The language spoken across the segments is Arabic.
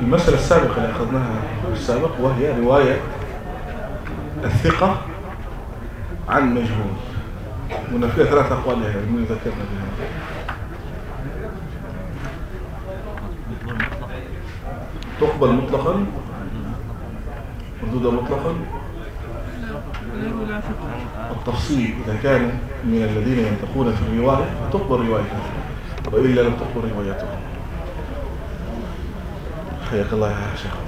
المسألة السابقة اللي أخذناها في السابق وهي رواية الثقة عن مجهول، وأن فيها 3 أقوال من ذكرنا بها. تقبل مطلقا، مردودة مطلقا. التفصيل إذا كان من الذين ينتقون في الرواية فتقبل روايته، وإلا لم تقبل روايته. حياك الله يا شيخ.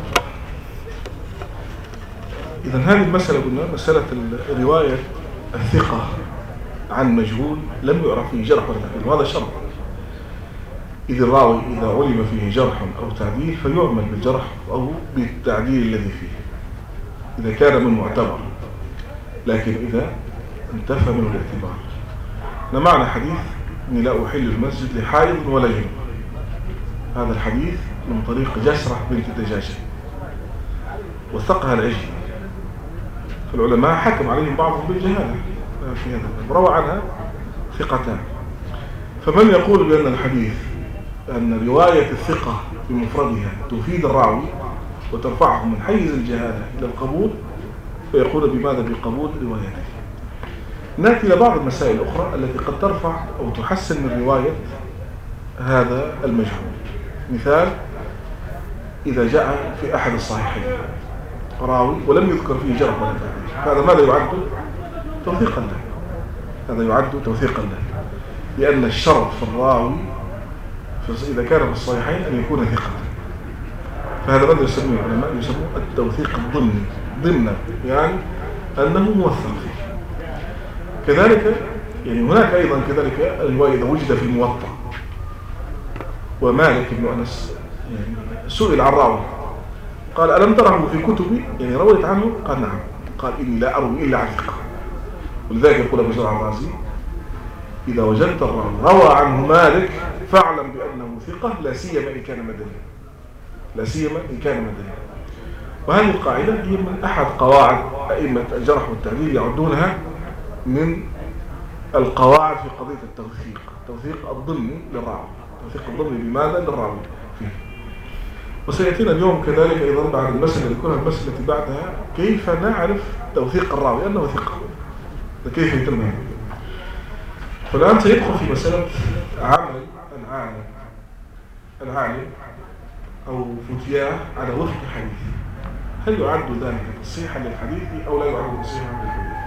إذن هذه المسألة قلنا مسألة الرواية الثقة عن مجهول لم يعرف فيه جرح ولا تعديل، وهذا شرط. إذ الراوي إذا علم فيه جرح أو تعديل فيعمل بالجرح أو بالتعديل الذي فيه إذا كان من معتبر، لكن إذا انتفى منه الاعتبار. معنى حديث إني لا أحل المسجد لحائض ولا جنوب، هذا الحديث من طريق جسرة بنت الدجاجة وثقها العجلي، فالعلماء حكم عليهم بعضهم بالجهالة في هذا، روى عنها ثقتان. فمن يقول بأن الحديث أن رواية الثقة بمفردها تفيد الراوي وترفعه من حيز الجهالة إلى القبول فيقول بماذا؟ بقبول روايته. نأتي إلى بعض المسائل الأخرى التي قد ترفع أو تحسن من رواية هذا المجهول. مثال: إذا جاء في أحد الصحيحين راوي ولم يذكر فيه جرح ولا تعديل، هذا ماذا يعد؟ توثيقا له. هذا يعد توثيقا له، لأن الشرط في الراوي إذا كان في الصحيحين أن يكون ثقة. فهذا ماذا يسميه العلماء؟ يسموه التوثيق الضمني، ضمن يعني أنه موثق فيه. كذلك يعني هناك أيضا كذلك الرواية إذا وجد في الموطأ، ومالك بن أنس يعني سئل عن راوي قال: ألم تره في كتبي؟ يعني رويت عنه؟ قال: نعم. قال: إني لا أروي إلا عن ثقة. ولذلك يقول أبو زرع الرازي: إذا وجدت الراوي روى عنه مالك فاعلم بأنه ثقة، لا سيما إن كان مدنيا، لا سيما إن كان مدنيا. وهذه القاعدة هي من أحد قواعد أئمة الجرح والتعديل، يعدونها من القواعد في قضية التوثيق، التوثيق الضمني للراوي، التوثيق الضمني بماذا؟ للراوي فيه. وسيأتينا اليوم كذلك أيضا بعد المسألة اللي كلها المسألة التي بعدها كيف نعرف توثيق الراوي أنه ثقة، كيف يتم هذا. فالآن سيدخل في مسألة عمل العالم أو فتياه على وفق حديث، هل يعد ذلك تصحيحا للحديث أو لا يعد تصحيحا للحديث؟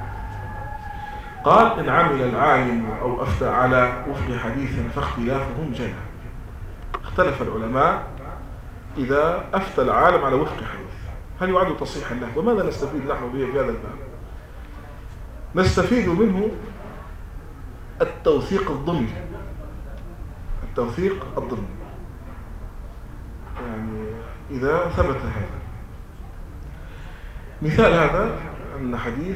قال: إن عمل العالم أو أفتى على وفق حديث فاختلافهم جنى. اختلف العلماء إذا أفتى العالم على وفق حديث هل يعد تصحيحا له؟ وماذا نستفيد نحن به في هذا الباب؟ نستفيد منه التوثيق الضمني، التوثيق الضمني، يعني إذا ثبت هذا. مثال هذا أن حديث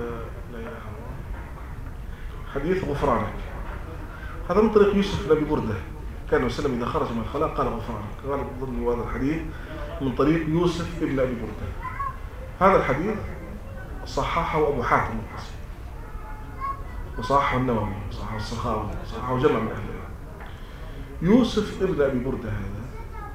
حديث غفرانك، هذا من طريق يوسف بن أبي بردة، كان وسلم إذا خرج من الخلاء قال غفرانك، قال ضمن هذا الحديث من طريق يوسف بن أبي بردة. هذا الحديث صححه أبو حاتم الرازي وصححه النووي وصححه السخاوي وصححه جمع من أهل العلم. يوسف بن أبي بردة هذا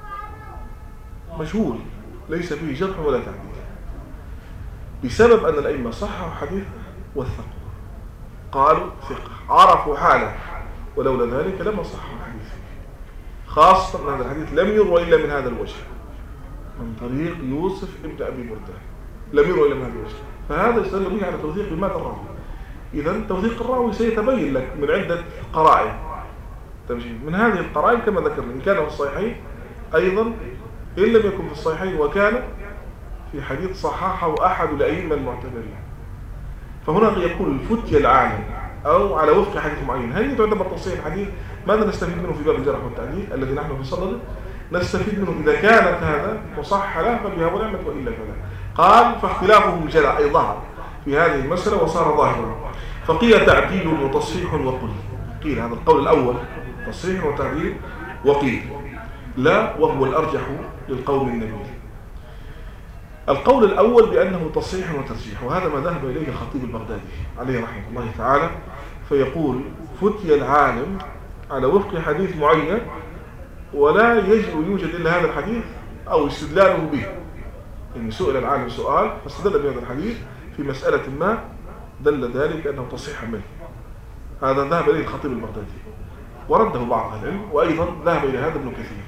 مجهول ليس فيه جرح ولا تعديل، بسبب أن الأئمة صححوا حديثه وثقوا، قالوا ثقة، عرفوا حاله، ولولا ذلك لما صححوا الحديث، خاصة أن هذا الحديث لم يروى إلا من هذا الوجه، من طريق يوسف بن أبي بردة، لم يروى إلا من هذا الوجه. فهذا يستدل به على توثيق بماذا الراوي. إذن توثيق الراوي سيتبين لك من عدة قرائن، من هذه القرائن كما ذكرنا إن كان في الصحيحين أيضا، إن لم يكن في الصحيحين وكان في حديث صححه أحد الأئمة المعتبرين. فهنا يقول الفتية العالم أو على وفق حديث معين، هل تعتبر تصحيح الحديث؟ ماذا نستفيد منه في باب الجرح والتعديل الذي نحن في صدده؟ نستفيد منه إذا كانت هذا مصحح له فبها ونعمة وإلا فلا. قال: فاختلافهم جرى أي ظهر في هذه المسألة وصار ظاهرا، فقيل تعديل وتصحيح وقل. قيل هذا القول الأول تصحيح وتعديل، وقيل لا وهو الأرجح للقول النبيل. القول الأول بأنه تصحيح وترجيح، وهذا ما ذهب إليه الخطيب البغدادي عليه رحمه الله تعالى، فيقول: فتي العالم على وفق حديث معين ولا يوجد إلا هذا الحديث أو استدلاله به. يعني سئل العالم سؤال فاستدل بهذا الحديث في مسألة ما دل ذلك أنه تصحيح منه. هذا ذهب إليه الخطيب البغدادي ورده بعض أهل العلم، وأيضا ذهب إلى هذا ابن كثير،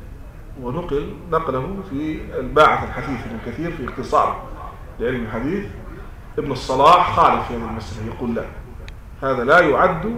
نقله في الباعث الحثيث ابن كثير في اختصار لعلم الحديث. ابن الصلاح خالف في هذه المسألة، يقول لا، هذا لا يعد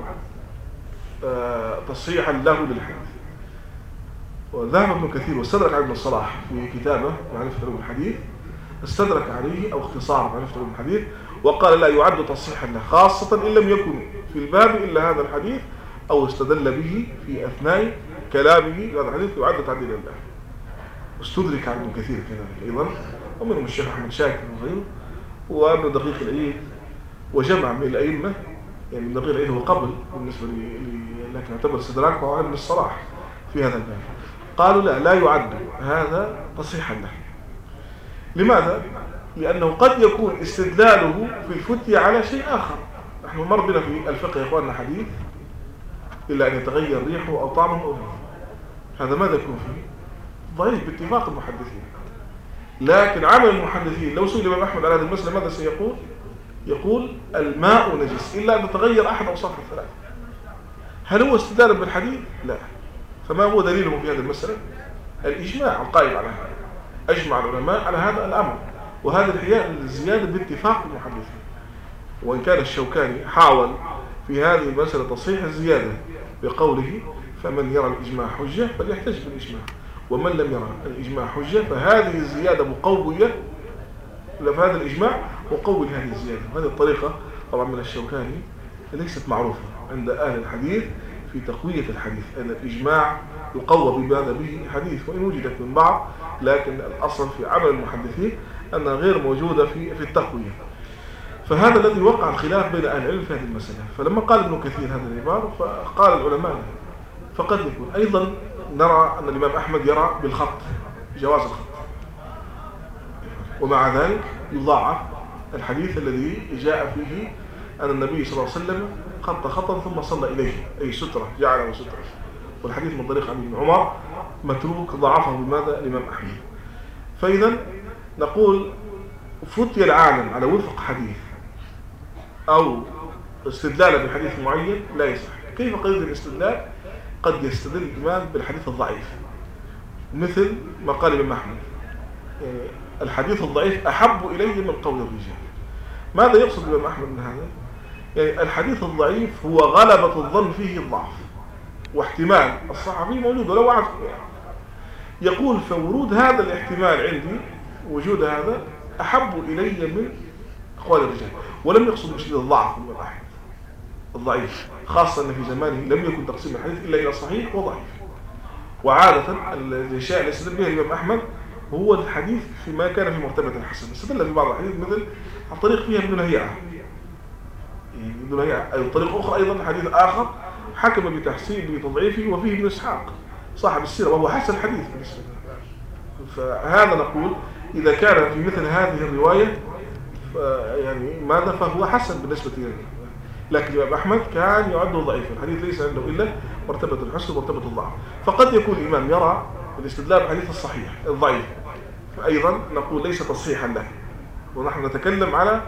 تصحيحا له للحديث. وذهب ابن كثير واستدرك على ابن الصلاح في كتابه معرفة علوم الحديث، استدرك عليه أو اختصار معرفة علوم الحديث، وقال لا يعد تصحيحا له، خاصة إن لم يكن في الباب إلا هذا الحديث أو استدل به في أثناء كلامه هذا الحديث يعد تعديلا له. واستدرك على ابن كثير كذلك أيضا، ومنهم الشيخ أحمد شاكر وغيره وابن دقيق العيد وجمع من الأئمة. يعني ابن دقيق العيد هو قبل بالنسبة لكن يعتبر استدراك وهو ابن الصلاح في هذا الباب. قالوا لا يعد هذا تصحيحا له. لماذا؟ لأنه قد يكون استدلاله في الفتية على شيء آخر. نحن مر بنا في الفقه يا إخواننا حديث إلا أن يتغير ريحه أو طعمه أو لونه، هذا ماذا يكون فيه؟ ضعيف باتفاق المحدثين. لكن عمل المحدثين لو سئل الإمام أحمد على هذه المسألة ماذا سيقول؟ يقول الماء نجس إلا أن تتغير أحد أوصاف الثلاثة. هل هو استدلال بالحديث؟ لا. فما هو دليله في هذه المسألة؟ الإجماع القائم على هذا. أجمع العلماء على هذا الأمر، وهذا الحياء الزيادة باتفاق المحدثين. وإن كان الشوكاني حاول في هذه المسألة تصحيح الزيادة بقوله فمن يرى الإجماع حجة فليحتج بالإجماع، ومن لم يرى الإجماع حجة فهذه الزيادة مقوية لهذا الإجماع وقوي هذه الزيادة. وهذه الطريقة طبعا من الشوكاني ليست معروفة عند أهل الحديث في تقوية الحديث، أن الإجماع يقوى بماذا به حديث، وإن وجدت من بعض لكن الأصل في عمل المحدثين أنها غير موجودة في التقوية. فهذا الذي وقع الخلاف بين أهل العلم في هذه المسألة. فلما قال ابن كثير هذا العبارة فقال العلماء فقد يكون أيضا نرى أن الإمام أحمد يرى بالخط جواز الخط، ومع ذلك يضاعف الحديث الذي جاء فيه أن النبي صلى الله عليه وسلم خط خطا ثم صلى إليه، أي سترة جعله سترة. والحديث من طريق عن ابن عمر متروك ضعفه بماذا الإمام أحمد. فإذا نقول فتي العالم على وفق حديث أو استدلال بحديث معين لا يصح. كيف قيد الاستدلال؟ قد يستدل الإمام بالحديث الضعيف، مثل ما قال الإمام أحمد يعني الحديث الضعيف أحب إليه من قول الرجال. ماذا يقصد الإمام أحمد من هذا؟ يعني الحديث الضعيف هو غلبة الظن فيه الضعف، واحتمال الصحابي موجود ولو عارف. يقول فورود هذا الاحتمال عندي، وجود هذا أحب إلي من أقوال الرجال، ولم يقصد بشديد الضعف من الأحد الضعيف، خاصة أن في زمانه لم يكن تقسيم الحديث إلا إلى صحيح وضعيف. وعادة الشيء اللي استدل به الإمام أحمد هو الحديث فيما كان في مرتبة الحسن. استدل في بعض الحديث مثل الطريق فيها ابن لهيعة، ابن لهيعة الطريق أخرى أيضا حديث آخر حكم بتحسين بتضعيفه وفيه ابن إسحاق صاحب السيرة وهو حسن حديث بالنسبة له. فهذا نقول إذا كان في مثل هذه الرواية يعني ماذا فهو حسن بالنسبة له. لكن الإمام أحمد كان يعد ضعيفا، الحديث ليس عنده إلا مرتبة الحسن ومرتبة الضعف. فقد يكون الإمام يرى الاستدلال بالحديث الصحيح الضعيف، فأيضا نقول ليس تصحيحا له. ونحن نتكلم على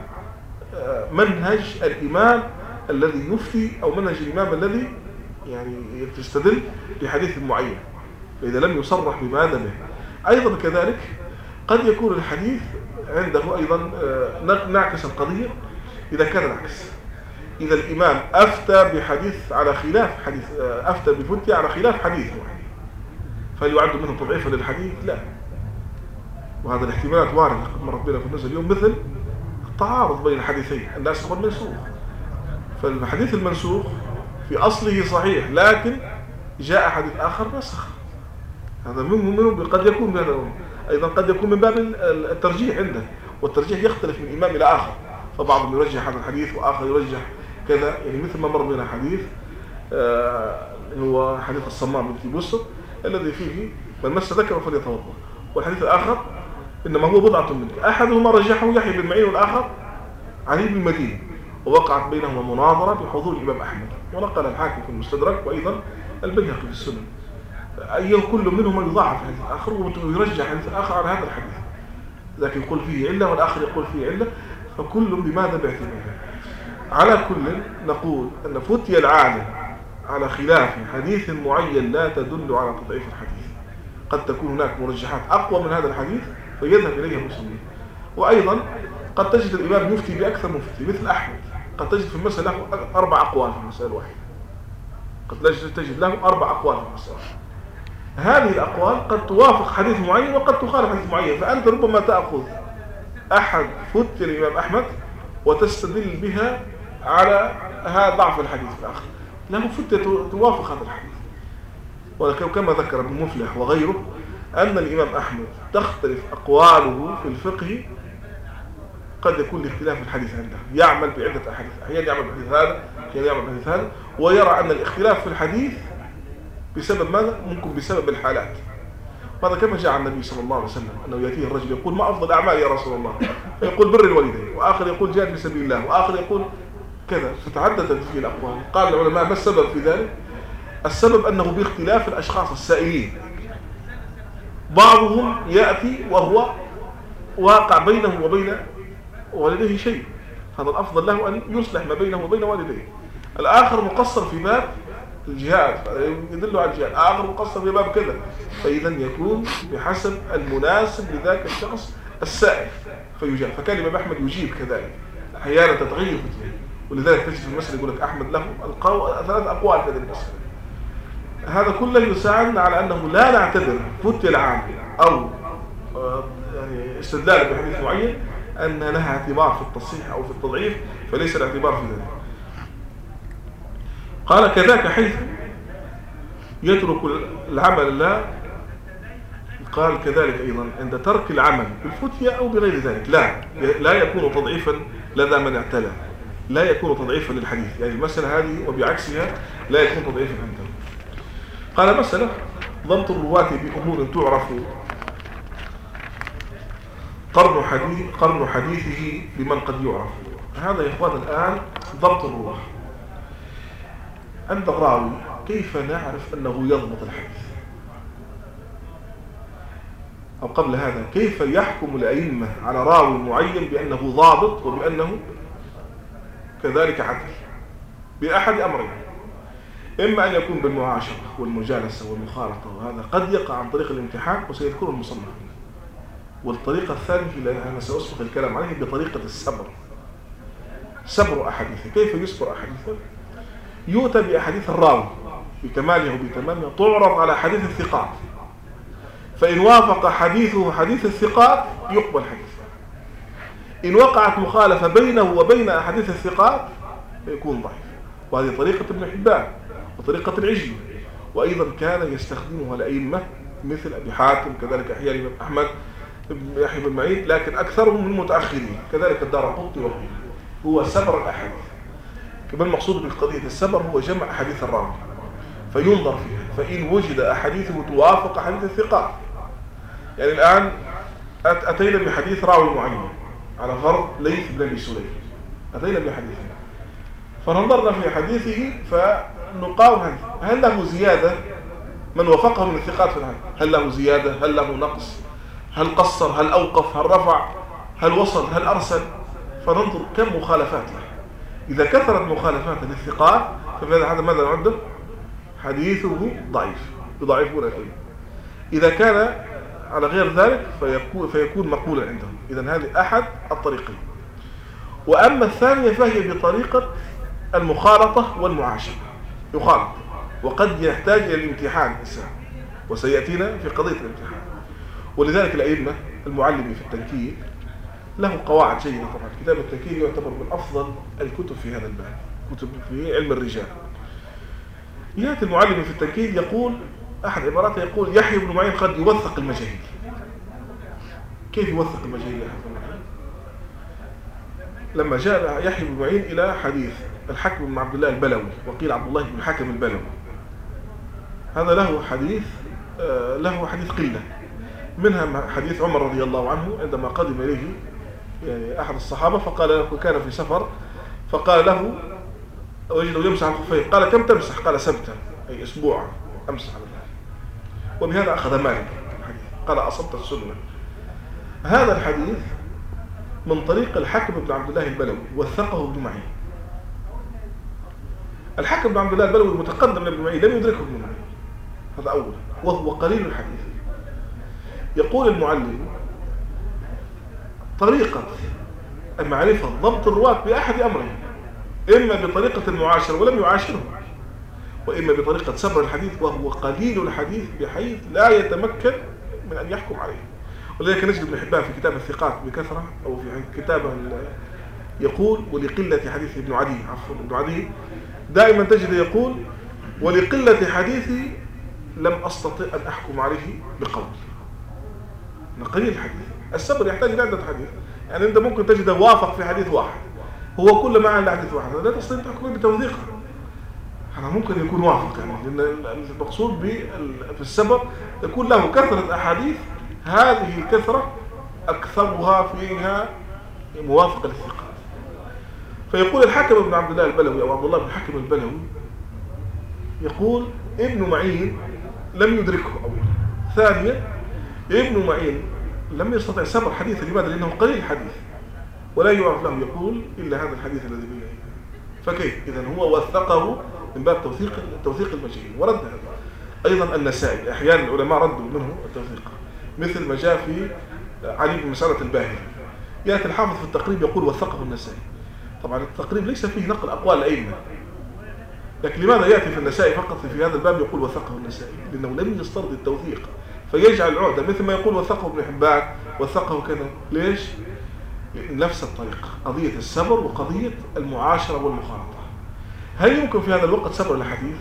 منهج الإمام الذي يفتي أو منهج الإمام الذي يعني يستدل بحديث معين إذا لم يصرح بماذا به. أيضا كذلك قد يكون الحديث عنده أيضا نعكس القضية إذا كان العكس، إذا الإمام أفتى بحديث على خلاف حديث، أفتى بفتية على خلاف حديث معين، فيعد منه تضعيفا للحديث؟ لا. وهذا الاحتمالات واردة قد مرت بنا في النزل اليوم، مثل التعارض بين الحديثين الناسخ والمنسوخ. فالحديث المنسوخ في أصله صحيح لكن جاء حديث آخر نسخ، هذا منه قد يكون هذا أيضا قد يكون من باب الترجيح عنده، والترجيح يختلف من إمام إلى آخر، فبعضهم يرجح هذا الحديث وآخر يرجح كذا. يعني مثل ما مر بنا حديث هو حديث الصمام بنت بسر الذي فيه من مس ذكره فليتوضأ، والحديث الآخر إنما هو بضعة منك، أحدهما رجحه يحيى بن معين والآخر علي بن المديني، ووقعت بينهما مناظرة بحضور الإمام أحمد، ونقل الحاكم في المستدرك وأيضا البيهقي في السنن. أي كل منهم يضاعف حديث آخر ويرجع حديث آخر على هذا الحديث، ذاك يقول فيه علة والآخر يقول فيه علة، فكل بماذا باعتباره. على كل نقول أن فتي العالم على خلاف حديث معين لا تدل على تضعيف الحديث، قد تكون هناك مرجحات أقوى من هذا الحديث فيذهب إليها المسلمين. وأيضا قد تجد الإمام يفتي بأكثر من فتي، مثل أحمد قد تجد في المسألة له 4 أقوال في المسألة الواحدة، قد تجد له 4 أقوال في المسألة. هذه الأقوال قد توافق حديث معين وقد تخالف حديث معين، فأنت ربما تأخذ أحد فتي الإمام أحمد وتستدل بها على هذا ضعف الحديث الآخر، له فتة توافق هذا الحديث. ولكن كما ذكر ابن مفلح وغيره أن الإمام أحمد تختلف أقواله في الفقه، قد يكون لاختلاف الحديث عنده، يعمل بعدة أحاديث، أحيانا يعمل بحديث هذا، أحيانا يعمل بحديث هذا، ويرى أن الاختلاف في الحديث بسبب ماذا؟ ممكن بسبب الحالات. هذا كما جاء عن النبي صلى الله عليه وسلم أنه يأتيه الرجل يقول ما أفضل الأعمال يا رسول الله؟ فيقول بر الوالدين، وآخر يقول جهاد في سبيل الله، وآخر يقول كذا، فتعددت فيه الأقوال. قال العلماء ما السبب في ذلك؟ السبب أنه باختلاف الأشخاص السائلين، بعضهم يأتي وهو واقع بينه وبين والديه شيء، هذا الأفضل له أن يصلح ما بينه وبين والديه. الآخر مقصر في باب الجهاد يدل على الجهاد، آخر مقصر في باب كذا، فإذا يكون بحسب المناسب لذاك الشخص السائل فيجاب. فكان الإمام أحمد يجيب كذلك، أحيانا تتغير فتنة، ولذلك تجد في المسألة يقول لك أحمد له 3 أقوال في هذه المسألة. هذا كله يساعدنا على أنه لا نعتبر فتي العام أو يعني استدلال بحديث معين أن لها اعتبار في التصحيح أو في التضعيف، فليس الاعتبار في ذلك. قال كذاك حيث يترك العمل لا، قال كذلك أيضا عند ترك العمل بالفتية أو بغير ذلك لا يكون تضعيفا لدى من اعتلى، لا يكون تضعيفا للحديث، يعني المسألة هذه وبعكسها لا يكون تضعيفا عنده. قال مسألة ضبط الرواة بأمور تعرف قرن حديثه بمن قد يعرف. هذا يا إخوان الآن ضبط الرواة عند الراوي، كيف نعرف أنه يضبط الحديث؟ أو قبل هذا كيف يحكم الأئمة على راوي معين بأنه ضابط وبأنه كذلك عدل؟ بأحد أمرين، إما أن يكون بالمعاشرة والمجالسة والمخالطة، وهذا قد يقع عن طريق الامتحان وسيذكره المصنف. والطريقة الثانية اللي أنا سأسبق الكلام عليه بطريقة الصبر، صبر أحاديثه. كيف يصبر أحاديثه؟ يؤتى بأحاديث الراوي بكماله وبتمامه، تعرض على حديث الثقات، فإن وافق حديثه حديث الثقات يقبل حديثه، إن وقعت مخالفة بينه وبين أحاديث الثقات يكون ضعيف. وهذه طريقة ابن حبان وطريقة العجلي، وأيضا كان يستخدمها الأئمة مثل أبي حاتم، كذلك أحيانا الإمام أحمد بن يحيى بن معين، لكن أكثرهم من المتأخرين، كذلك الدارقطني وغيره. هو سبر الأحاديث، كما المقصود بالقضية السبر هو جمع أحاديث الراوي فينظر فيها، فإن وجد أحاديثه توافق أحاديث الثقات. يعني الآن أتينا بحديث راوي معين على فرض ليث بن أبي سليم، أتينا بحديثه فنظرنا في حديثه فنقاوم هل له زيادة، من وافقه من الثقات في الحديث هل له زيادة، هل له نقص، هل قصر، هل أوقف، هل رفع، هل وصل، هل أرسل، فننظر كم مخالفات له. إذا كثرت مخالفات للثقات فهذا ماذا نعده؟ حديثه ضعيف، يضعفون العلم. إذا كان على غير ذلك فيكون مقبولا عندهم. إذن هذه أحد الطريقين. وأما الثانية فهي بطريقة المخالطة والمعاشرة، يخالط، وقد يحتاج إلى الامتحان الإنسان، وسيأتينا في قضية الامتحان. ولذلك الأئمة المعلمين في التنكيل له قواعد جيدة. طبعا كتاب التنكيل يعتبر من أفضل الكتب في هذا الباب، كتب في علم الرجال. يأتي المعلم في التنكيل يقول أحد عباراته، يقول يحيى بن معين قد يوثق المجاهيل. كيف يوثق المجاهيل يا أحد؟ لما جاء يحيى بن معين إلى حديث الحكم بن عبد الله البلوي، وقيل عبد الله بن الحكم البلوي، هذا له حديث قلة، منها حديث عمر رضي الله عنه عندما قدم إليه يعني أحد الصحابة فقال له، كان في سفر، فقال له وجده يمسح على الخفين، قال كم تمسح؟ قال 7، أي أسبوع أمسح على ذلك. وبهذا أخذ مالك الحديث، قال أصبت السنة. هذا الحديث من طريق الحكم بن عبد الله البلوي، وثقه ابن معين. الحكم بن عبد الله البلوي متقدم لابن معين، لم يدركه ابن معين، هذا أولا، وهو قليل الحديث. يقول المعلم: طريقة المعرفة ضبط الرواة بأحد أمرين، إما بطريقة المعاشرة ولم يعاشره، وإما بطريقة سبر الحديث وهو قليل الحديث بحيث لا يتمكن من أن يحكم عليه. ولذلك نجد ابن حبان في كتاب الثقات بكثرة، أو في كتابه يقول: ولقلة حديث ابن عدي، عفوا ابن عدي دائما تجد يقول: ولقلة حديثي لم أستطع أن أحكم عليه بقول. قليل الحديث. السبر يحتاج إلى عدة حديث، يعني أنت ممكن تجده وافق في حديث واحد، هو كل ما عن حديث واحد، لا تستطيع تحكم بتوثيقه. هذا ممكن يكون وافق، يعني لأن المقصود في السبر يكون له كثرة أحاديث، هذه الكثرة أكثرها فيها موافقة للثقات. فيقول الحكم بن عبد الله البلوي أو عبد الله بن الحكم البلوي، يقول: ابن معين لم يدركه أولا. ثانيا، ابن معين لم يستطع سبر حديثه. لماذا؟ لأنه قليل الحديث ولا يعرف له يقول إلا هذا الحديث الذي بين يديه. فكيف؟ إذن هو وثقه من باب توثيق المجهول، ورد هذا. أيضا النسائي أحيانا العلماء ردوا منه التوثيق، مثل ما جاء في علي بن مسألة الباهلي. يأتي الحافظ في التقريب يقول: وثقه النسائي. طبعا التقريب ليس فيه نقل أقوال الأئمة، لكن لماذا يأتي في النسائي فقط في هذا الباب يقول وثقه النسائي؟ لأنه لم يسترد التوثيق، فيجعل العهدة مثل ما يقول وثقه ابن حبان، وثقه كذا. ليش؟ نفس الطريقة، قضية السبر وقضية المعاشرة والمخالطة. هل يمكن في هذا الوقت سبر الحديث؟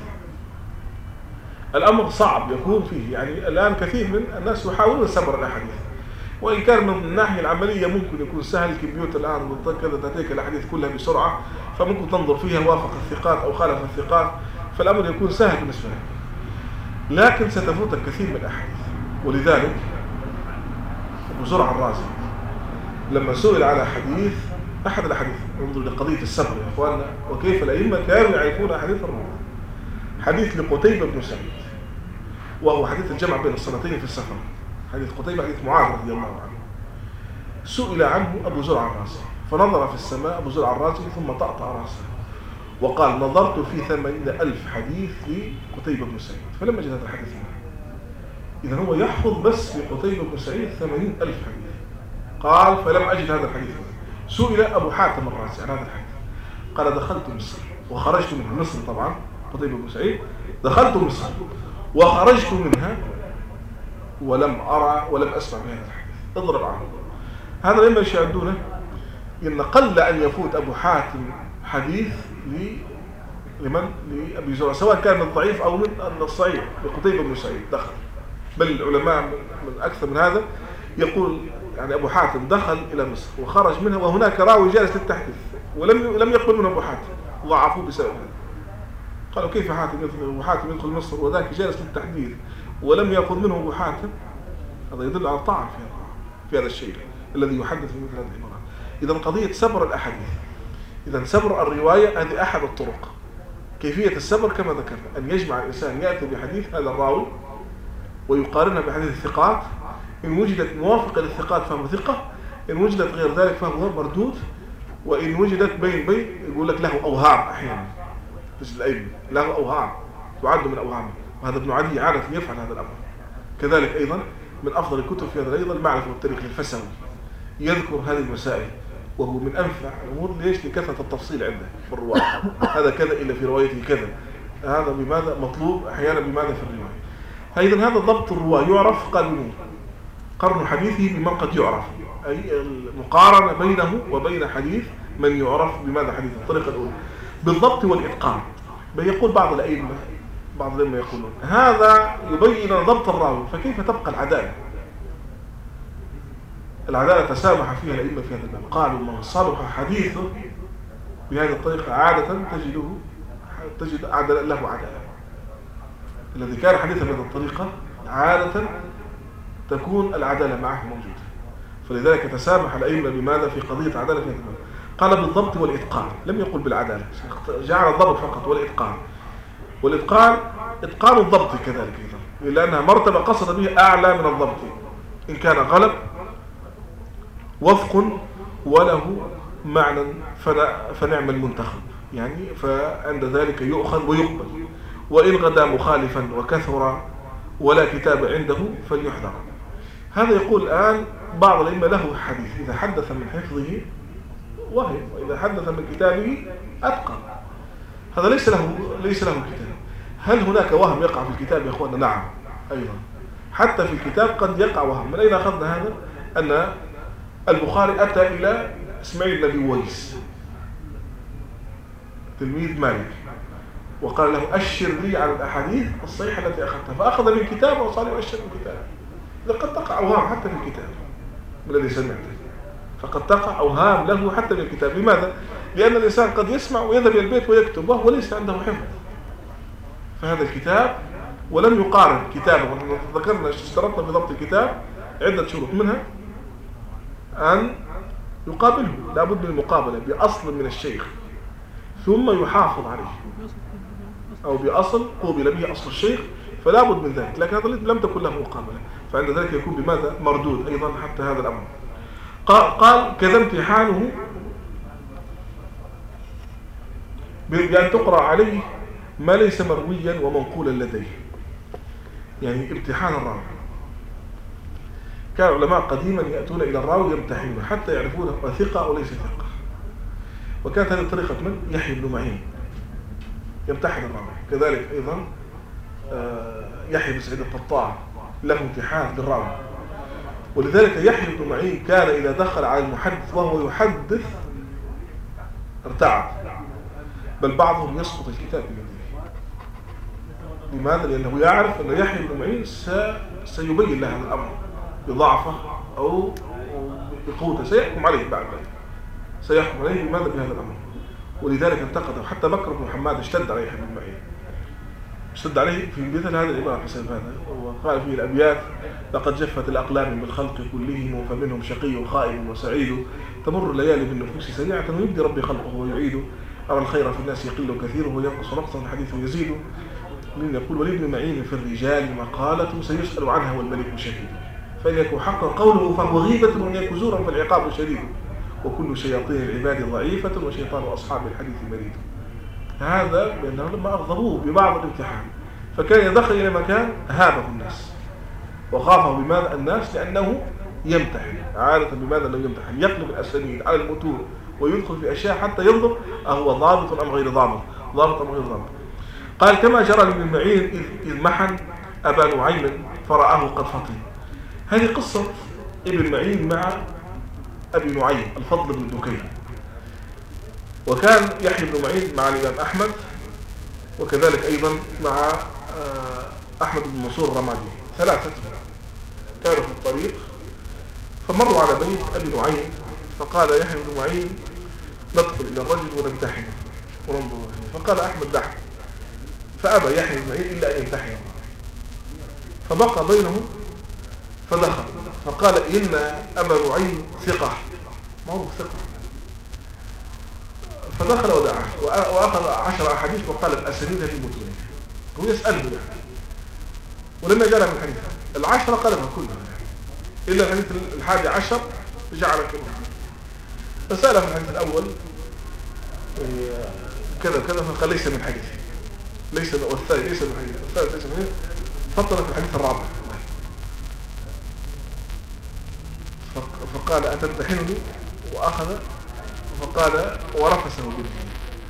الأمر صعب يكون فيه، يعني الآن كثير من الناس يحاولون سبر الأحاديث، وإن كان من الناحية العملية ممكن يكون سهل. الكمبيوتر الآن كذا تأتيك الأحاديث كلها بسرعة، فممكن تنظر فيها وافق الثقات أو خالف الثقات، فالأمر يكون سهل بالنسبة لك، لكن ستفوتك كثير من الأحاديث. ولذلك أبو زرع الرازي لما سئل على حديث أحد الأحاديث، انظر لقضية السبر يا إخواننا، وكيف الأئمة كانوا يعرفون أحاديث الرواة. حديث لقتيبة بن سعيد، وهو حديث الجمع بين الصلاتين في السفر. حديث قتيبة حديث معاذ رضي الله عنه. سئل عنه أبو زرع الرازي، فنظر في السماء أبو زرع الرازي ثم طأطأ رأسه وقال: نظرت في 80,000 حديث لقتيبة بن سعيد فلم أجد هذا الحديث معه. إذا هو يحفظ بس لقتيبة بن سعيد 80,000 حديث. قال: فلم أجد هذا الحديث. سئل أبو حاتم الرازي عن هذا الحديث، قال: دخلت مصر وخرجت منها. مصر طبعا قتيبة بن سعيد، دخلت مصر وخرجت منها ولم أرى ولم أسمع بهذا الحديث. اضرب عنه. هذا لما يشاهدونه إن قل أن يفوت أبو حاتم حديث لأبي زرع، سواء كان من الضعيف أو من الصحيح لقتيبة بن سعيد دخل. بل العلماء من أكثر من هذا يقول يعني أبو حاتم دخل إلى مصر وخرج منها وهناك راوي جالس للتحديث ولم يقبل منه أبو حاتم، ضعفوه بسبب هذا. قالوا: كيف أبو حاتم يدخل مصر وذاك جالس للتحديث ولم يأخذ منه أبو حاتم؟ هذا يدل على الطعن في هذا الشيء الذي يحدث في مثل هذه العبارات. إذا قضية سبر الأحاديث، إذا سبر الرواية هذه أحد الطرق. كيفية السبر كما ذكرنا أن يجمع الإنسان يأتي بحديث هذا الراوي ويقارنها بحديث الثقات، إن وجدت موافقة للثقات فهو ثقة، إن وجدت غير ذلك فهو مردود، وإن وجدت بين يقول لك له أوهام. أحيانا تجد الأئمة له أوهام تعد من أوهامه، وهذا ابن عدي عادة يفعل هذا الأمر. كذلك أيضا من أفضل الكتب في هذا أيضا المعرفة والتاريخ للفسوي، يذكر هذه المسائل وهو من أنفع الأمور. ليش؟ لكثرة التفصيل عنده في الرواية، هذا كذا إلا في روايته كذا، هذا بماذا مطلوب أحيانا بماذا في الرواية. أيضا هذا ضبط الرواية يعرف قانونه قرن حديثه بمن قد يعرف، أي المقارنة بينه وبين حديث من يعرف بماذا حديثه. الطريقة الأولى بالضبط والإتقان. يقول بعض الأئمة يقولون هذا يبين ضبط الراوي، فكيف تبقى العدالة؟ العدالة تسامح فيها الأئمة في هذا الباب، قالوا: من صلح حديثه بهذه الطريقة عادة تجد له عدالة. الذي كان حديثا بهذه الطريقة عادة تكون العدالة معه موجودة، فلذلك تسامح الأئمة بماذا في قضية عدالة في هذا الباب. قال: بالضبط والإتقان، لم يقل بالعدالة، جعل الضبط فقط والإتقان. والإتقان إتقان الضبط كذلك أيضا، لأنها مرتبة قصد به أعلى من الضبط. إن كان غلب وفق وله معنى فنعم المنتخب، يعني فعند ذلك يؤخذ ويقبل. وإن غدا مخالفا وكثر ولا كتاب عنده فليحذر. هذا يقول الآن بعض الأئمة له حديث: إذا حدث من حفظه وهم، وإذا حدث من كتابه أتقن. هذا ليس له كتاب. هل هناك وهم يقع في الكتاب يا أخوانا؟ نعم أيضا، حتى في الكتاب قد يقع وهم. من أين أخذنا هذا؟ أن البخاري أتى إلى إسماعيل بن ويس تلميذ مالك وقال له: أشر لي على الأحاديث الصحيحة التي أخذتها، فأخذ من كتاب وصار يؤشر من كتاب. لقد تقع أوهام حتى في الكتاب من الذي سمعته، فقد تقع أوهام له حتى في الكتاب. لماذا؟ لأن الإنسان قد يسمع ويذهب إلى البيت ويكتب وهو ليس عنده حفظ فهذا الكتاب، ولم يقارن كتابه. ذكرنا اشترطنا في ضبط الكتاب عدة شروط، منها أن يقابله، لابد من المقابلة بأصل من الشيخ ثم يحافظ عليه، أو بأصل قوبل به أصل الشيخ فلا بد من ذلك. لكن هذا لم تكن له مقابلة، فعند ذلك يكون بماذا؟ مردود أيضا حتى هذا الأمر. قال: كذا امتحانه بأن تقرأ عليه ما ليس مرويا ومنقولا لديه. يعني امتحان الراوي، كان العلماء قديما يأتون إلى الراوي يمتحنونه حتى يعرفونه ثقة أو ليس ثقة. وكانت هذه طريقة من يحيى بن معين يمتحن الراوي. كذلك أيضا يحيى بن سعيد القطاع له امتحان للراوي. ولذلك يحيى بن معين كان إذا دخل على المحدث وهو يحدث ارتعب، بل بعضهم يسقط الكتاب بيده. لماذا؟ لأنه يعرف أن يحيى بن معين سيبين له هذا الأمر بضعفه أو بقوته، سيحكم عليه بعد ذلك، سيحكم عليه بماذا؟ بهذا الأمر. ولذلك انتقده حتى بكر بن محمد اشتد عليه يحيى بن معين، اشتد عليه في مثل هذا العبارة حسب هذا، وقال فيه الأبيات: لقد جفت الأقلام بالخلق كلهم فمنهم شقي خائب وسعيد، تمر الليالي بالنفوس سريعة ويبدي ربي خلقه ويعيد، أرى الخير في الناس يقل كثيره وينقص نقصا الحديث يزيد. من يقول: ولابن معين في الرجال مقالة سيسأل عنها والملك شهيد، فإن يكن حقا قوله فهو غيبة وإن يكن زورا فالعقاب شديد، وكل شياطين العباد ضعيفة وشيطان أصحاب الحديث مريد. هذا لأنه لما أغضبوه ببعض الامتحان فكان يدخل إلى مكان هابه الناس وخافه بماذا الناس، لأنه يمتحن عادة. بماذا لو يمتحن؟ يقلب الأسانيد على المتون ويدخل في أشياء حتى ينظر أهو ضابط أم غير ضابط، ضابط أم غير ضابط. قال: كما جرى لابن معين إذ محن أبا نعيم فرآه قد فطن. هذه قصة ابن معين مع أبي نعيم الفضل بن دكين. وكان يحيى بن معين مع الإمام أحمد، وكذلك أيضا مع أحمد بن منصور الرمادي، ثلاثة كانوا في الطريق فمروا على بيت أبي نعيم، فقال يحيى بن معين: ندخل إلى الرجل ونمتحنه وننظر. فقال أحمد: دع. فأبى يحيى بن معين إلا أن يمتحنه، فبقى بينهم فدخل فقال: إن أبا نعيم ثقة، معروف ثقة. فدخل ودعاه وأخذ 10 أحاديث وقال أسانيدها في متونه. هو يسأله يعني، ولما جاء من الحديث 10 قلبها كلها إلا الحديث 11 جعل كلها. فسأله في الحديث الأول كذا كذا، فقال: ليس من حديث، ليس من، والثاني ليس من حديث، والثالث ليس من حديث. فطن في الحديث الرابع فقال: أتمتحنني؟ وأخذ فقال ورفسه بالدين،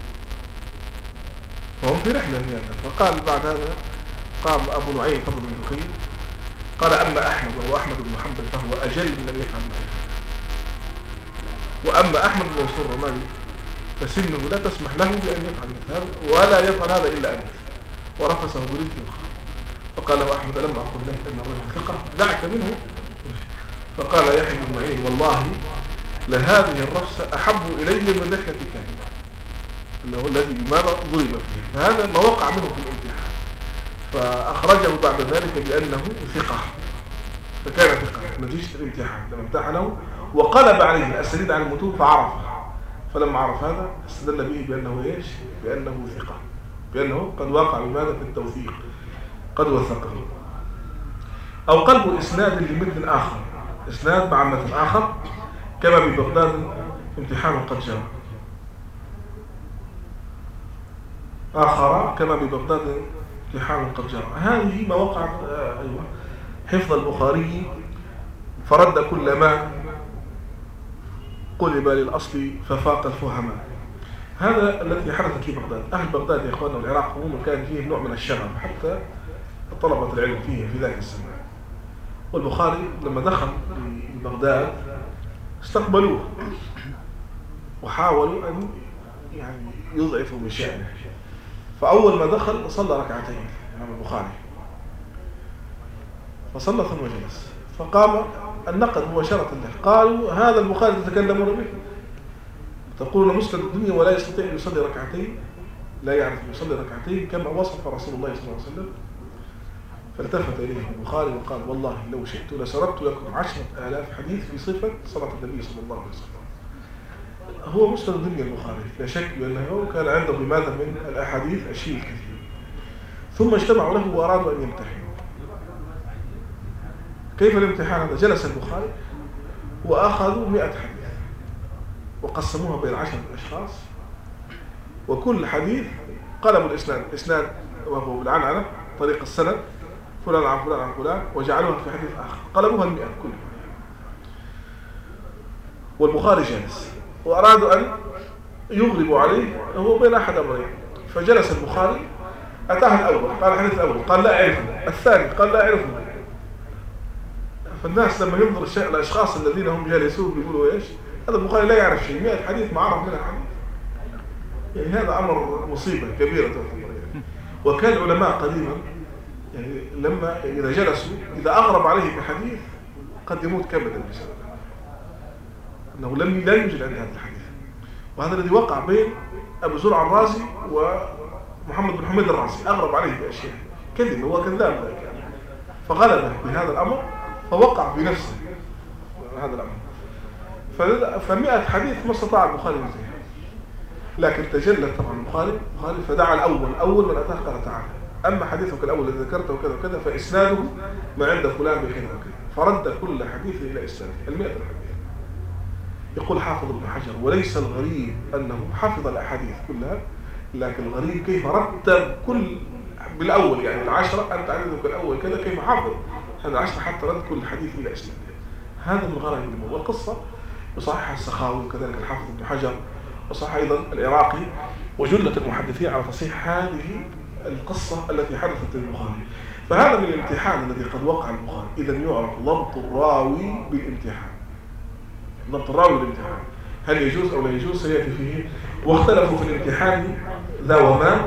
وهم في رحلة هذا. فقال بعد هذا قام أبو نعيم فضل بن دكين قال: أما أحمد وهو أحمد بن محمد فهو أجل من أن يفعل ما يفعل، وأما أحمد بن منصور الرمادي فسنه لا تسمح له بأن يفعل مثل هذا ولا يفعل هذا إلا أنت، ورفسه بالدين. فقال له أحمد: لما أقول لك أن الرجل ثقة دعك منه. فقال يحيى بن معين: والله لهذه الرفسة أحب إلي من رحلة كاملة، أنه الذي ماذا ضرب فيه. فهذا ما وقع منه في الامتحان، فأخرجه بعد ذلك بأنه ثقة، فكان ثقة نتيجة الامتحان لما امتحنه وقلب عليه الأسانيد عن المتون فعرفه. فلما عرف هذا استدل به بأنه إيش؟ بأنه ثقة، بأنه قد وقع بماذا في التوثيق، قد وثقه. أو قلب إسناد لمتن آخر، إسناد مع متن آخر، كما ببغداد امتحان قد جرى، آخر كما ببغداد امتحان قد جرى. هذه مواقع أيوة. حفظ البخاري فرد كل ما قلب للأصل ففاق الفهماء. هذا الذي حدث في بغداد. أهل بغداد يا إخواننا والعراق عموما كان فيه نوع من الشغب، حتى طلبة العلم فيه في ذاك الزمان. والبخاري لما دخل لبغداد استقبلوه وحاولوا أن يعني يضعفوا من شأنه. فأول ما دخل صلى ركعتين إمام البخاري، فصلى ثم جلس، فقام النقد مباشرة له، قالوا هذا البخاري تتكلمون به، تقولون مسند الدنيا ولا يستطيع أن يصلي ركعتين، لا يعرف أن يصلي ركعتين كما وصف رسول الله صلى الله عليه وسلم. فالتفت إليه البخاري وقال والله لو شئت لسردت لكم 10,000 حديث في صفة صلاة النبي صلى الله عليه وسلم. هو مسند الدنيا البخاري لا شك بأنه كان عنده بماذا من الأحاديث الشيء الكثير. ثم اجتمعوا له وأرادوا أن يمتحنوا. كيف الامتحان هذا؟ جلس البخاري وأخذوا 100 حديث وقسموها بين 10 أشخاص، وكل حديث قلبوا الإسناد وهو بالعنعنة طريق السند فلان عن فلان عن فلان، وجعلوها في حديث آخر، قلبوها 100 كلها. والبخاري جالس وأرادوا أن يغلبوا عليه، هو بين أحد أمرين. فجلس البخاري، أتاه الأول قال الحديث الأول، قال لا أعرفه، الثاني قال لا أعرفه. فالناس لما ينظر الأشخاص الذين هم جالسون بيقولوا إيش؟ هذا البخاري لا يعرف شيء، 100 حديث ما عرف منها حديث. يعني هذا أمر مصيبة كبيرة تعتبر. وكان العلماء قديما يعني لما إذا جلسوا إذا أغرب عليه بحديث قد يموت كبدا بسبب أنه لا يوجد عند هذا الحديث. وهذا الذي وقع بين أبو زرع الرازي ومحمد بن حميد الرازي، أغرب عليه بأشياء كذب، هو كذاب ذلك يعني. فغلبه بهذا الأمر فوقع بنفسه هذا الأمر. ف100 حديث ما استطاع البخاري ينتهي، لكن تجلت طبعا البخاري فدعا أول من أتاه قال تعالى أما حديثك الأول الذي ذكرته وكذا وكذا فإسناده ما عند فلان بكذا وكذا، فرد كل حديث إلى إسناده 100 الحديث. يقول حافظ ابن حجر وليس الغريب أنه حفظ الأحاديث كلها، لكن الغريب كيف رتب كل بالأول، يعني 10 أنت حديثك الأول كذا كيف حافظ هذا 10 حتى رد كل حديث إلى إسناده. هذا من غرائب الأمور. والقصة يصححها السخاوي وكذلك الحافظ ابن حجر، وصح أيضا العراقي وجلة المحدثين على تصحيح هذه القصة التي حدثت للبخاري. فهذا من الامتحان الذي قد وقع البخاري. إذا يعرف ضبط الراوي بالامتحان. ضبط الراوي بالامتحان هل يجوز أو لا يجوز سيأتي فيه. واختلفوا في الامتحان ذا وما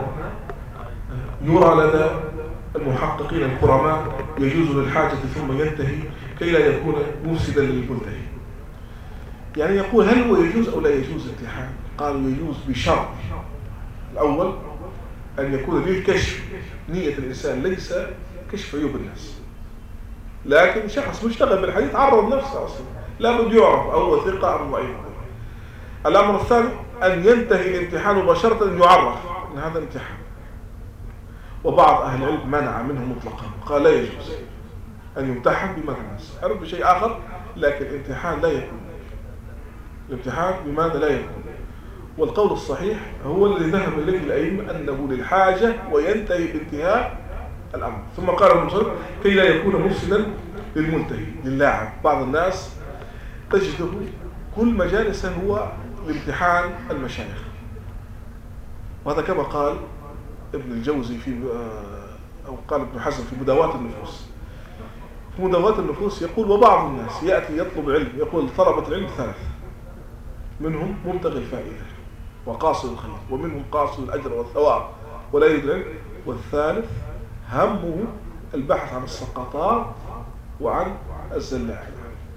يرى لدى المحققين الكرماء يجوز للحاجة ثم ينتهي كي لا يكون مفسدا للمنتهي. يعني يقول هل هو يجوز أو لا يجوز الامتحان؟ قالوا يجوز بشرط الأول أن يكون للكشف نية الإنسان ليس كشف عيوب الناس، لكن شخص مشتغل بالحديث عرض نفسه أصلا لا بد يعرف أو ثقة أو ضعيف. الأمر الثاني أن ينتهي الامتحان مباشرة أن يعرف أن هذا امتحان. وبعض أهل العلم منع منه مطلقا، قال لا يجوز أن يمتحن بماذا الناس، عرف بشيء آخر لكن الامتحان لا يكون. الامتحان بماذا لا يكون. والقول الصحيح هو الذي ذهب إليه الأئمة أنه للحاجة وينتهي بانتهاء الأمر. ثم قال ابن مسعود كي لا يكون مفسدا للمنتهي للاعب. بعض الناس تجده كل مجالس هو لامتحان المشايخ، وهذا كما قال ابن الجوزي في أو قال ابن حزم في مداواة النفوس. في مداواة النفوس يقول وبعض الناس يأتي يطلب علم، يقول طلبة العلم ثلاث، منهم مبتغي الفائدة وقاصد الخير، ومنهم قاصد الأجر والثواب ولا يريد العلم، والثالث همه البحث عن السقطات وعن الزلات.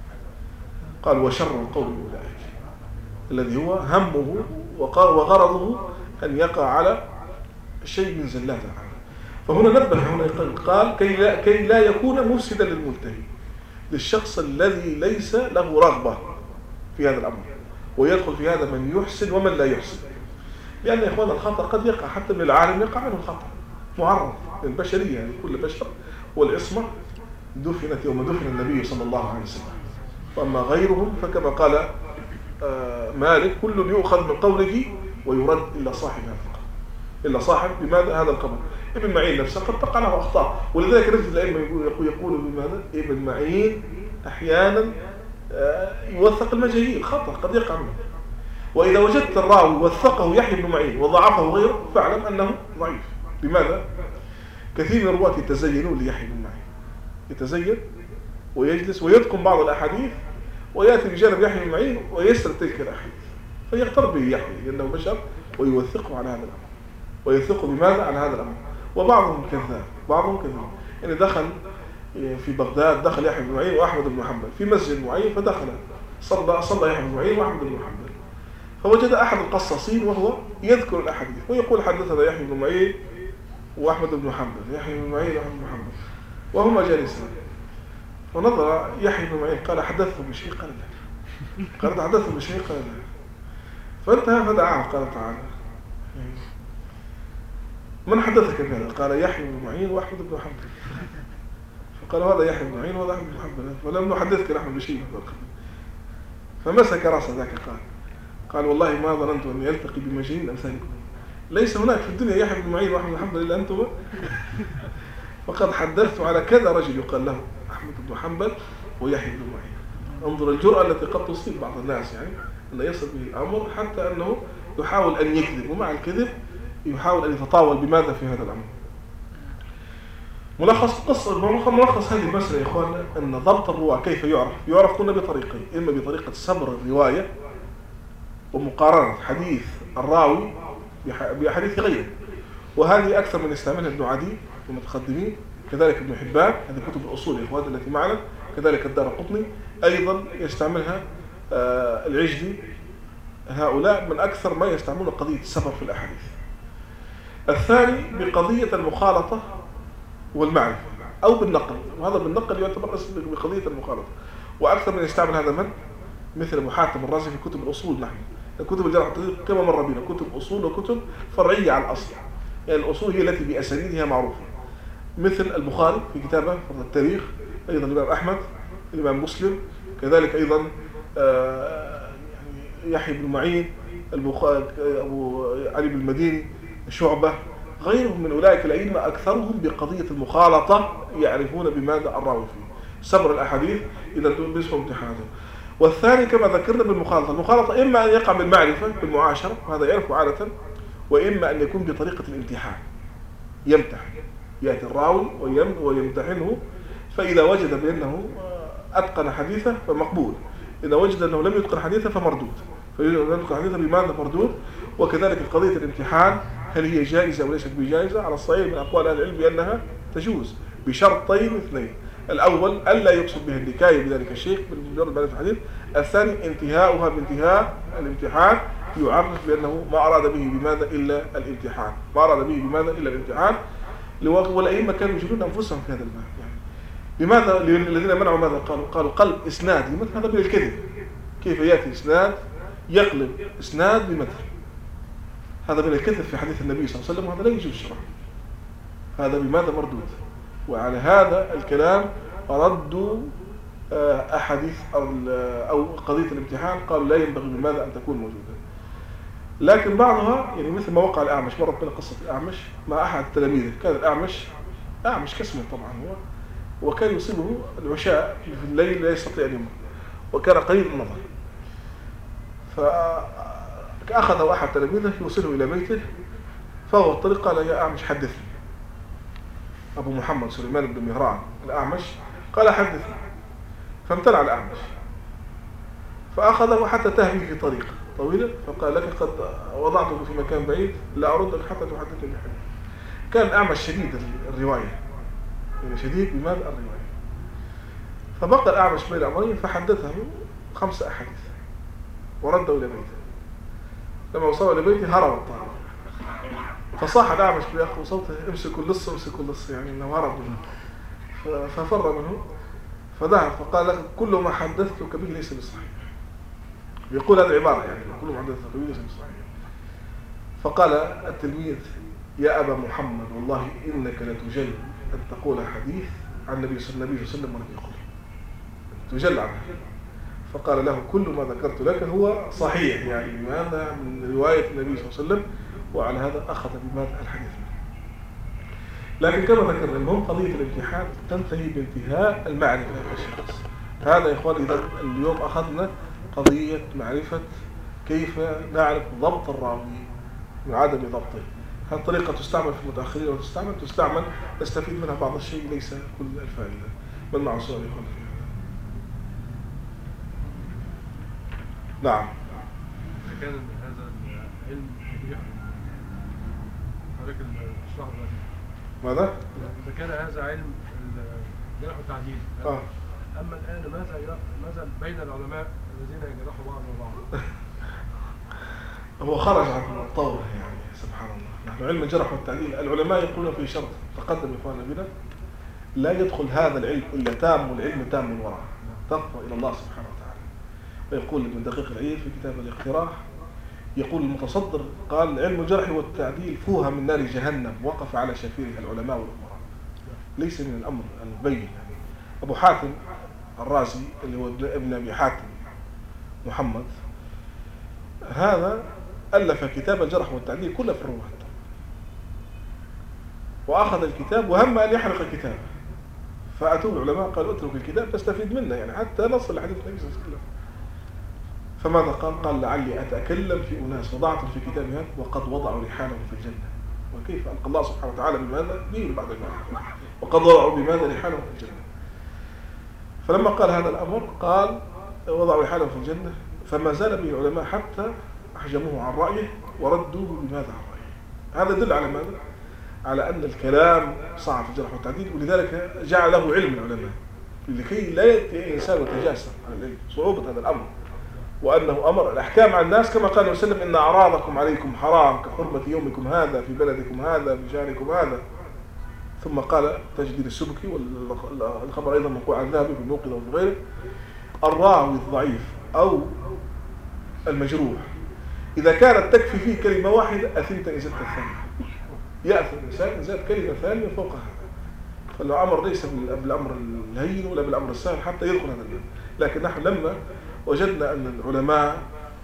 قال وشر القول أولئك الذي هو همه وغرضه أن يقع على شيء من زلات العالم. فهنا نبه هنا قال كي لا يكون مفسدا للمنتهي، للشخص الذي ليس له رغبة في هذا الأمر، ويدخل في هذا من يحسن ومن لا يحسن. لأن يا إخوان الخطأ قد يقع حتى من العالم، يقع منه الخطأ معرض للبشرية، يعني كل بشر والعصمة دفنت يوم دفن النبي صلى الله عليه وسلم. وأما غيرهم فكما قال مالك كل يؤخذ من قوله ويرد إلا صاحب هذا القبر، إلا صاحب بماذا هذا القبر. ابن معين نفسه قد تقع له أخطاء، ولذلك نجد الأئمة يقولوا بماذا ابن معين أحيانا يوثق المجاهيل خطأ قد يقع منه. وإذا وجدت الراوي وثقه يحيى بن معين وضعفه غيره فاعلم أنه ضعيف. لماذا؟ كثير من الرواة يتزينون ليحيى بن معين، يتزين ويجلس ويتقن بعض الأحاديث ويأتي بجانب يحيى بن معين ويسرد تلك الأحاديث فيغتر به يحيى لأنه بشر ويوثقه على هذا الأمر، ويوثقه بماذا على هذا الأمر. وبعضهم كذاب، بعضهم كذاب. يعني دخل في بغداد، دخل يحيى بن معين وأحمد بن حنبل في مسجد معين، فدخل صلى يحيى بن معين وأحمد بن حنبل، فوجد أحد القصاصين وهو يذكر الأحاديث ويقول حدثنا يحيى بن معين وأحمد بن حنبل، يحيى بن معين وأحمد بن حنبل، وهما جالسان. ونظر يحيى بن معين قال حدثه بشيء، قال لا، قال حدثه بشيء، قال لا. فانتهى فدعاه قال تعالى من حدثك بهذا؟ قال يحيى بن معين وأحمد بن حنبل. فقال هذا يحيى بن معين وهذا أحمد بن حنبل، ولم نحدثك نحن بشيء. فمسك رأس ذاك قال والله ما ظننت أن يلتقي بمجانين أمثالكم، ليس هناك في الدنيا يحيى بن معين وأحمد بن حنبل إلا أنتم. فقد حدثت على كذا رجل يقال له أحمد بن حنبل ويحيى بن معين. انظر الجرأة التي قد تصيب بعض الناس، يعني أن يصل به الأمر حتى أنه يحاول أن يكذب، ومع الكذب يحاول أن يتطاول بماذا في هذا الأمر. ملخص هذه المسألة يا إخواننا أن ضبط الرواة كيف يعرف؟ يعرف قلنا بطريقين، إما بطريقة صبر الرواية ومقارنة حديث الراوي بحديث غيره، وهذه أكثر من يستعملها ابن عدي والمتقدمين، كذلك ابن حبان، هذه كتب الأصول يا إخوان التي معنا، كذلك الدارقطني أيضا يستعملها العجلي. هؤلاء من أكثر ما يستعملون قضية السبر في الأحاديث. الثاني بقضية المخالطة والمعرفة أو بالنقل، وهذا بالنقل يعتبر بقضية المخالطة. وأكثر من يستعمل هذا من مثل أبو حاتم الرازي في كتب الأصول. نحن كتب الجرح والتعديل كما مر بنا كتب أصول وكتب فرعية على الأصل، يعني الأصول هي التي بأسانيدها معروفة، مثل البخاري في كتابه فرض التاريخ، أيضا الإمام أحمد، الإمام مسلم، كذلك أيضا يحيى بن معين، أبو علي بن المديني، شعبة، غيرهم من أولئك الأئمة أكثرهم بقضية المخالطة يعرفون بماذا الراوي فيه، صبر الأحاديث إذا باسمه امتحانه. والثاني كما ذكرنا بالمخالطة، المخالطة إما أن يقع بالمعرفة بالمعاشرة وهذا يعرف عادة، وإما أن يكون بطريقة الامتحان، يمتحن، يأتي الراوي ويمتحنه، فإذا وجد بأنه أتقن حديثه فمقبول، إذا وجد أنه لم يتقن حديثه فمردود، فإذا لم يتقن حديثه بماذا مردود. وكذلك قضية الامتحان هل هي جائزة أو ليست بجائزة؟ على الصحيح من أقوال أهل العلم بأنها تجوز بشرطين اثنين، الأول ألا يقصد به النكاية بذلك الشيخ بمجرد معرفة الحديث، الثاني انتهاؤها بانتهاء الامتحان يعرف بأنه ما أراد به بماذا إلا الامتحان، ما أراد به بماذا إلا الامتحان. والأئمة كانوا يجلون أنفسهم في هذا الباب، يعني لماذا الذين منعوا ماذا قالوا قلب إسناد لمثل، هذا من الكذب. كيف يأتي إسناد يقلب إسناد بمثل؟ هذا من الكذب في حديث النبي صلى الله عليه وسلم، وهذا لا يجوز شرعا، هذا بماذا مردود. وعلى هذا الكلام ردوا أحاديث أو قضية الامتحان، قالوا لا ينبغي بماذا أن تكون موجودة. لكن بعضها يعني مثل ما وقع الأعمش، مرت بنا قصة الأعمش مع أحد تلاميذه، كان الأعمش كاسمه طبعا هو، وكان يصيبه العشاء في الليل لا يستطيع أن يمر، وكان قليل النظر، فأخذه أحد تلاميذه يوصله إلى بيته، فهو الطريق قال يا أعمش حدثني. أبو محمد سليمان بن مهران الأعمش قال حدثني، فامتنع الأعمش، فأخذه حتى تهوي في طريق طويلة، فقال لك قد وضعته في مكان بعيد لا أردك حتى تحدثني بحديث. كان الأعمش شديد الرواية، يعني شديد بماذا الرواية. فبقى الأعمش بين أمرين فحدثه 5 أحاديث ورده إلى بيته. لما وصل إلى بيته هرب الطالب، فصاح الأعمش بأخو صوته امسكوا اللص امسكوا اللص، يعني أنه هرب منه، ففر منه، فذهب فقال لك كل ما حدثتك به ليس بصحيح. يقول هذه العبارة، يعني كل ما حدثتك به ليس بصحيح. فقال التلميذ يا أبا محمد والله إنك لتجل أن تقول حديث عن النبي صلى الله عليه وسلم ولم يقل، تجل عنه. فقال له كل ما ذكرت لك هو صحيح، يعني هذا من رواية النبي صلى الله عليه وسلم، وعلى هذا أخذ بماذا الحديث. لكن كما ذكرنا المهم قضية الامتحان تنتهي بانتهاء المعرفة الشخص. هذا يا إخوان إذا اليوم أخذنا قضية معرفة كيف نعرف ضبط الراوي من عدم ضبطه. هذه الطريقة تستعمل في المتأخرين وتستعمل نستفيد منها بعض الشيء ليس كل الفائدة. من مع سؤال يقول فيها؟ نعم. إذا كان هذا العلم يبيح حضرتك الشرح ماذا؟ إذا كان هذا علم الجرح والتعديل أما الآن ماذا بين العلماء الذين يجرحوا بعض وبعض؟ هو خرج عن الطاولة يعني سبحان الله. نحن علم الجرح والتعديل العلماء يقولون في شرط تقدم إخواننا بنا لا يدخل هذا العلم إلا تام، والعلم تام من وراء تقوى إلى الله سبحانه وتعالى. ويقول ابن دقيق العيد في كتاب الاقتراح، يقول المتصدر قال علم الجرح والتعديل فوها من نار جهنم وقف على شفيرها العلماء والأمراء، ليس من الأمر البين. يعني أبو حاتم الرازي اللي هو ابن أبي حاتم محمد، هذا ألف كتاب الجرح والتعديل كله في الرواة، وأخذ الكتاب وهم أن يحرق الكتاب، فأتوه العلماء قالوا اترك الكتاب تستفيد منه، يعني حتى نصل لحديث النبي صلى الله عليه وسلم. فماذا قال؟ قال لعلي أتكلم في أناس وضعت في كتابي هذا وقد وضعوا رحالهم في الجنة. وكيف ألقى الله سبحانه وتعالى بماذا؟ دين بعد الموت، وقد وضعوا بماذا رحالهم في الجنة. فلما قال هذا الأمر قال وضعوا رحالهم في الجنة، فما زال به العلماء حتى أحجموه عن رأيه وردوه بماذا عن رأيه. هذا يدل على ماذا؟ على أن الكلام صعب في الجرح والتعديل، ولذلك جعله علم العلماء لكي لا يأتي الإنسان وتجاسر على العلم، صعوبة هذا الأمر، وأنه أمر الأحكام على الناس كما قال وسلم إن أعراضكم عليكم حرام كحرمة يومكم هذا في بلدكم هذا في شهركم هذا. ثم قال تجديد السبكي والخبر أيضا منقوع عن ذهبي في الموقظة وفي غيره، الراوي الضعيف أو المجروح إذا كانت تكفي فيه كلمة واحدة أثمت إن زدت الثانية، يأثم الإنسان إن زاد كلمة ثانية فوق هذا. فالأمر ليس بالأمر الهين ولا بالأمر السهل حتى يدخل هذا الباب. لكن نحن لما وجدنا أن العلماء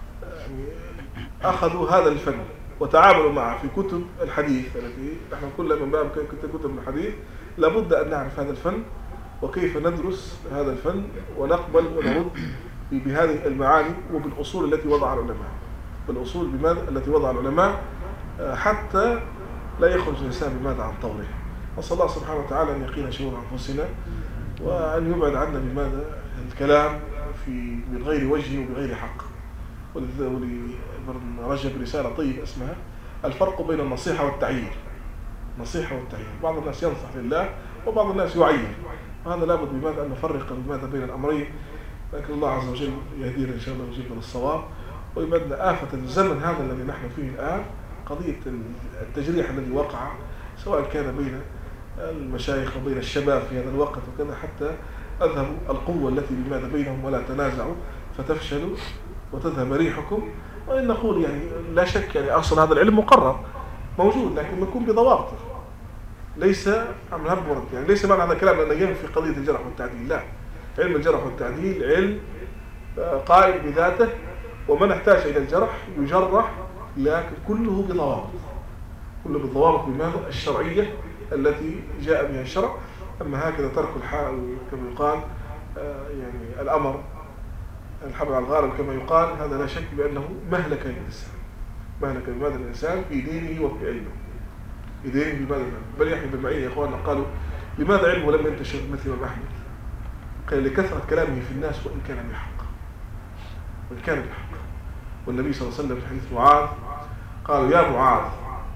أخذوا هذا الفن وتعاملوا معه في كتب الحديث التي نحن كل من باب كتب الحديث لابد أن نعرف هذا الفن وكيف ندرس هذا الفن ونقبل ونرد بهذه المعاني وبالأصول التي وضع العلماء، بالأصول بماذا التي وضع العلماء حتى لا يخرج الإنسان بماذا عن طوره. أسأل الله سبحانه وتعالى أن يقينا شرور أنفسنا وأن يبعد عنا بماذا الكلام من غير وجه وبغير حق. ولابن رجب رسالة طيبة اسمها الفرق بين النصيحة والتعيير. النصيحة والتعيير، بعض الناس ينصح لله وبعض الناس يعير، وهذا لابد بماذا أن نفرق بماذا بين الأمرين. لكن الله عز وجل يهدينا إن شاء الله ويجيبنا للصواب ويبدأ آفة الزمن هذا الذي نحن فيه الآن، قضية التجريح الذي وقع سواء كان بين المشايخ وبين الشباب في هذا الوقت وكذا، حتى أذهبوا القوة التي بماذا بينهم ولا تنازعوا فتفشلوا وتذهب ريحكم. وإن نقول يعني لا شك يعني أصل هذا العلم مقرر موجود لكن يكون بضوابطه، ليس عم نبرد، يعني ليس معنى هذا الكلام أنه ينفي قضية الجرح والتعديل، لا. علم الجرح والتعديل علم قائم بذاته، ومن احتاج إلى الجرح يجرح، لكن كله بضوابط، كله بالضوابط بماذا الشرعية التي جاء بها الشرع. أما هكذا ترك الحال كما يقال يعني الأمر الحبل على الغارب كما يقال، هذا لا شك بأنه مهلك للإنسان، مهلك بماذا الإنسان في دينه وفي علمه، في دينه بماذا. بل يحيى بن معين يا إخواننا قالوا لماذا علمه لم ينتشر مثل ما أحمد؟ قال لكثرة كلامه في الناس وإن كان بحق، وإن كان بحق. والنبي صلى الله عليه وسلم في حديث معاذ قالوا يا معاذ،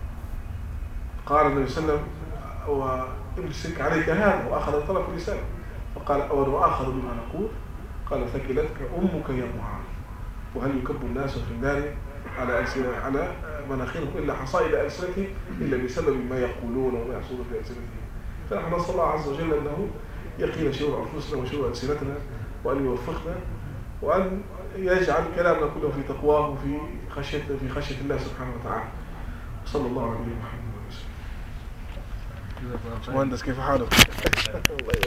قال النبي صلى الله عليه وسلم وامسك عليك هذا، وأخذ طرف لسانه فقال أول أخذ بما نقول؟ قال ثكلتك أمك يا معاذ، وهل يكب الناس في النار على مناخرهم إلا حصائد ألسنتهم إلا بسبب ما يقولون وما يحصلون في ألسنتهم. فنحن نسأل الله عز وجل أنه يقينا شرور أنفسنا وشرور ألسنتنا، وأن يوفقنا وأن يجعل كلامنا كله في تقواه وفي خشية الله سبحانه وتعالى. صلى الله عليه وسلم. مهندس كيف حالك؟